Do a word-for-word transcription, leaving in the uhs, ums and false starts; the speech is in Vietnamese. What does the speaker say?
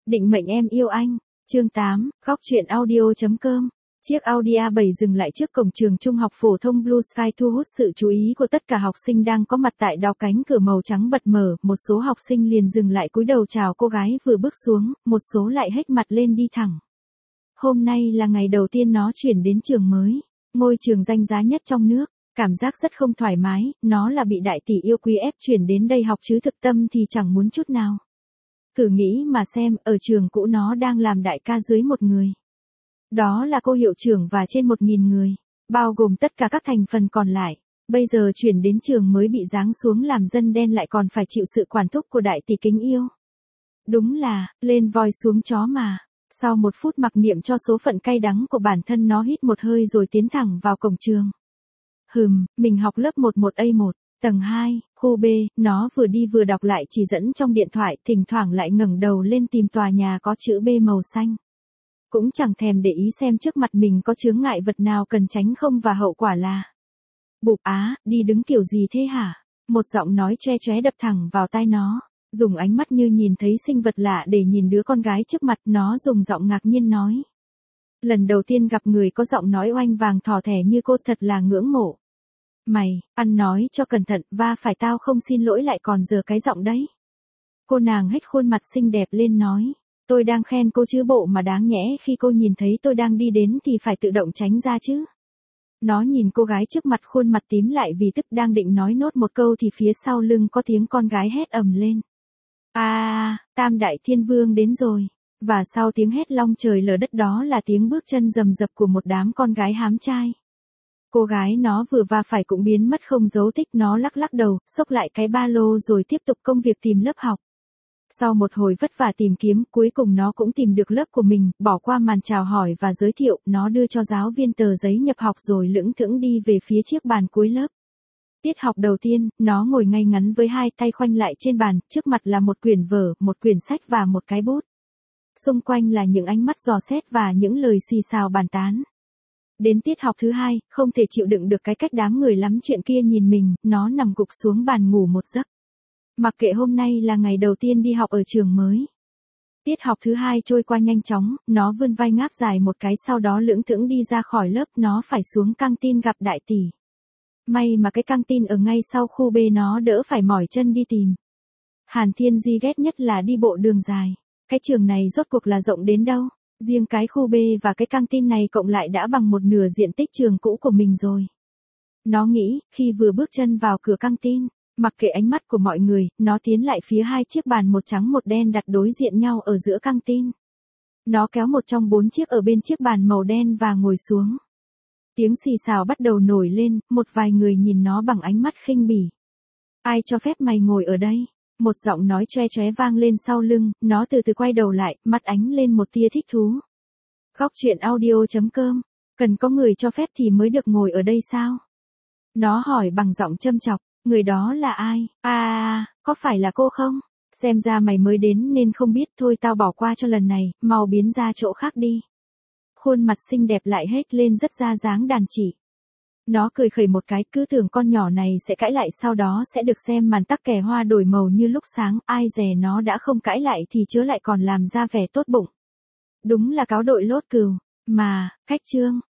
Định mệnh em yêu anh. Chương tám, góc truyện audio chấm com. Chiếc Audi a bảy dừng lại trước cổng trường trung học phổ thông Blue Sky thu hút sự chú ý của tất cả học sinh đang có mặt tại đó. Cánh cửa màu trắng bật mở, một số học sinh liền dừng lại cúi đầu chào cô gái vừa bước xuống, một số lại hếch mặt lên đi thẳng. Hôm nay là ngày đầu tiên nó chuyển đến trường mới, ngôi trường danh giá nhất trong nước. Cảm giác rất không thoải mái, nó là bị đại tỷ yêu quý ép chuyển đến đây học chứ thực tâm thì chẳng muốn chút nào. Thử nghĩ mà xem, ở trường cũ nó đang làm đại ca dưới một người. Đó là cô hiệu trưởng và trên một nghìn người, bao gồm tất cả các thành phần còn lại. Bây giờ chuyển đến trường mới bị giáng xuống làm dân đen lại còn phải chịu sự quản thúc của đại tỷ kính yêu. Đúng là, lên voi xuống chó mà. Sau một phút mặc niệm cho số phận cay đắng của bản thân, nó hít một hơi rồi tiến thẳng vào cổng trường. Hừm, mình học lớp mười một A một, tầng hai, khu B, nó vừa đi vừa đọc lại chỉ dẫn trong điện thoại, thỉnh thoảng lại ngẩng đầu lên tìm tòa nhà có chữ B màu xanh. Cũng chẳng thèm để ý xem trước mặt mình có chướng ngại vật nào cần tránh không và hậu quả là. Bụp á, đi đứng kiểu gì thế hả? Một giọng nói choe choé đập thẳng vào tai nó, dùng ánh mắt như nhìn thấy sinh vật lạ để nhìn đứa con gái trước mặt. Nó dùng giọng ngạc nhiên nói. Lần đầu tiên gặp người có giọng nói oanh vàng thỏ thẻ như cô thật là ngưỡng mộ. Mày, ăn nói cho cẩn thận, va phải tao không xin lỗi lại còn giờ cái giọng đấy. Cô nàng hếch khuôn mặt xinh đẹp lên nói. Tôi đang khen cô chứ bộ mà đáng nhẽ khi cô nhìn thấy tôi đang đi đến thì phải tự động tránh ra chứ. Nó nhìn cô gái trước mặt khuôn mặt tím lại vì tức, đang định nói nốt một câu thì phía sau lưng có tiếng con gái hét ầm lên. À, Tam Đại Thiên Vương đến rồi. Và sau tiếng hét long trời lở đất đó là tiếng bước chân rầm rập của một đám con gái hám trai. Cô gái nó vừa va phải cũng biến mất không dấu tích. Nó lắc lắc đầu, xốc lại cái ba lô rồi tiếp tục công việc tìm lớp học. Sau một hồi vất vả tìm kiếm, cuối cùng nó cũng tìm được lớp của mình. Bỏ qua màn chào hỏi và giới thiệu, nó đưa cho giáo viên tờ giấy nhập học rồi lững thững đi về phía chiếc bàn cuối lớp. Tiết học đầu tiên, nó ngồi ngay ngắn với hai tay khoanh lại trên bàn, trước mặt là một quyển vở, một quyển sách và một cái bút. Xung quanh là những ánh mắt dò xét và những lời xì xào bàn tán. Đến tiết học thứ hai, không thể chịu đựng được cái cách đám người lắm chuyện kia nhìn mình, nó nằm gục xuống bàn ngủ một giấc. Mặc kệ hôm nay là ngày đầu tiên đi học ở trường mới. Tiết học thứ hai trôi qua nhanh chóng, nó vươn vai ngáp dài một cái sau đó lững thững đi ra khỏi lớp. Nó phải xuống căng tin gặp đại tỷ. May mà cái căng tin ở ngay sau khu B, nó đỡ phải mỏi chân đi tìm. Hàn Thiên Di ghét nhất là đi bộ đường dài. Cái trường này rốt cuộc là rộng đến đâu? Riêng cái khu B và cái căng tin này cộng lại đã bằng một nửa diện tích trường cũ của mình rồi. Nó nghĩ, khi vừa bước chân vào cửa căng tin, mặc kệ ánh mắt của mọi người, nó tiến lại phía hai chiếc bàn một trắng một đen đặt đối diện nhau ở giữa căng tin. Nó kéo một trong bốn chiếc ở bên chiếc bàn màu đen và ngồi xuống. Tiếng xì xào bắt đầu nổi lên, một vài người nhìn nó bằng ánh mắt khinh bỉ. Ai cho phép mày ngồi ở đây? Một giọng nói choe choé vang lên sau lưng. Nó từ từ quay đầu lại, mắt ánh lên một tia thích thú. Góc truyện audio chấm com. Cần có người cho phép thì mới được ngồi ở đây sao? Nó hỏi bằng giọng châm chọc. Người đó là ai? À, có phải là cô không? Xem ra mày mới đến nên không biết. Thôi tao bỏ qua cho lần này, mau biến ra chỗ khác đi. Khuôn mặt xinh đẹp lại hết lên rất ra dáng đàn chị. Nó cười khẩy một cái, cứ tưởng con nhỏ này sẽ cãi lại sau đó sẽ được xem màn tắc kè hoa đổi màu như lúc sáng. Ai dè nó đã không cãi lại thì chớ lại còn làm ra vẻ tốt bụng. Đúng là cáo đội lốt cừu. Mà, khách trương,